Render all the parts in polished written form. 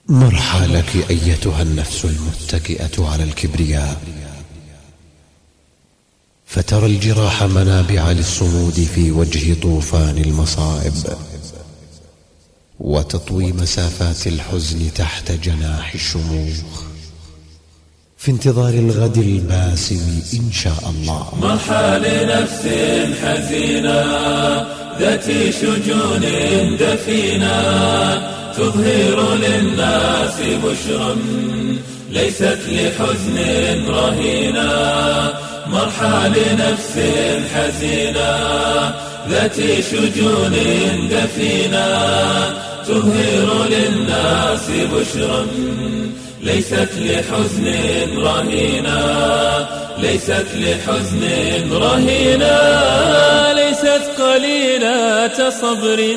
مرحى لك أيتها النفس المتكئة على الكبرياء، فترى الجراح منابع للصمود في وجه طوفان المصائب، وتطوي مسافات الحزن تحت جناح الشموخ في انتظار الغد الباسم إن شاء الله. مرحى لنفس حزينة ذات شجون دفينة، تظهر للناس بشرا ليست لحزن رهينة. مرحى لنفس حزينة ذات شجون دفينة، تظهر للناس بشرا ليست لحزن رهينة، ليست لحزن رهينة. ليست قليلة صبر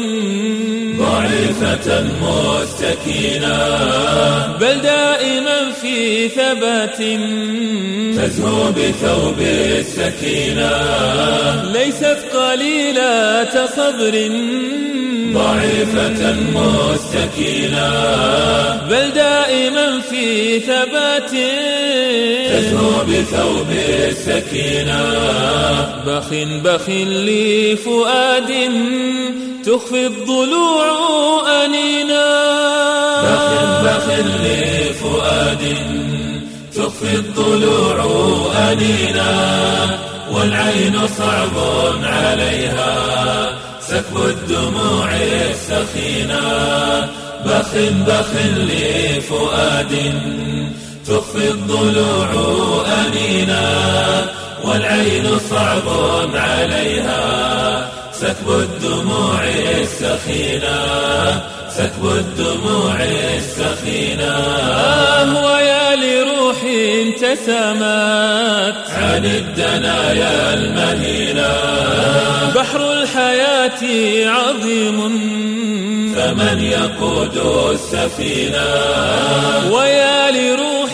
ضعيفة مستكينة، بل دائما في ثبات تزهو بثوب السكينة. ليست قليلة صبر ضعيفة مستكينة، بل دائما في ثبات تزهو بثوب السكينة. بخ لفؤاد تخفي الضلوع أنينا، بخ لفؤاد تخفي الضلوع أنينا، والعين صعب عليها سكب الدموع السخينة. بخ لفؤاد تخفي الضلوع أنينا، والعين صعب عليها سكب الدموع السخينة، سكب الدموع السخينة. ويا لروح تسامت عن الدنايا المهينة، بحر الحياة عظيم فمن يقود السفينة. ويا لروح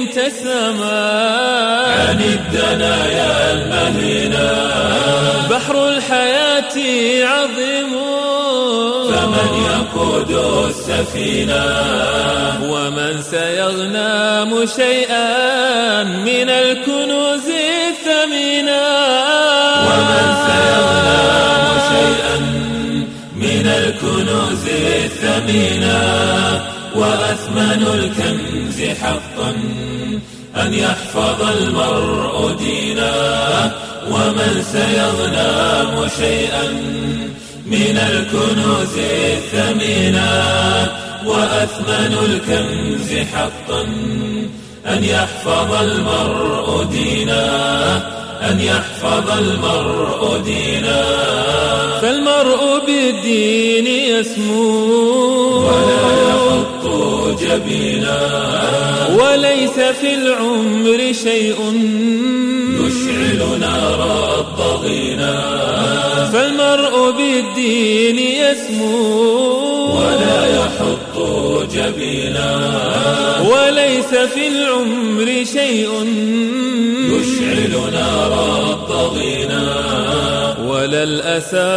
تسامت عن الدنايا المهينة، بحر الحياة عظيم فمن يقود السفينة. ومن سيغنم شيئا من الكنوز الثمينة، ومن سيغنم شيئا من الكنوز الثمينة. وأثمن الكنز حقا أن يحفظ المرء دينه، ومن سيغنم شيئا من الكنوز الثمينة. وأثمن الكنز حقا أن يحفظ المرء دينه، أن يحفظ المرء دينه. فالمرء بالدين يسمو ولا يحط جبينا، وليس في العمر شيء يشعل نار الضغينة. فالمرء بالدين يسمو ولا يحط جبينا، وليس في العمر شيء يشعل نار الضغينة. ولا الأسى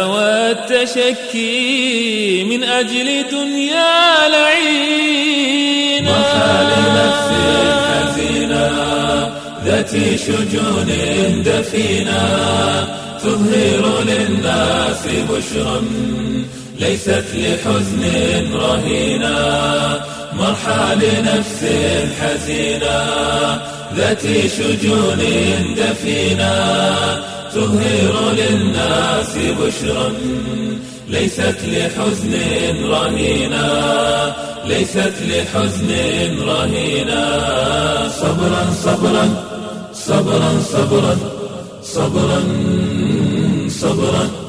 والتشكي من أجل دنيا لعينة. مرحى لنفس حزينة ذات شجون دفينة، تظهر للناس بشرا ليست لحزن رهينة. مرحى لنفس حزينة ذات شجون دفينة، تظهر للناس بشرا ليست لحزن رهينة، ليست لحزن رهينة. صبرا صبرا صبرا صبرا صبرا صبرا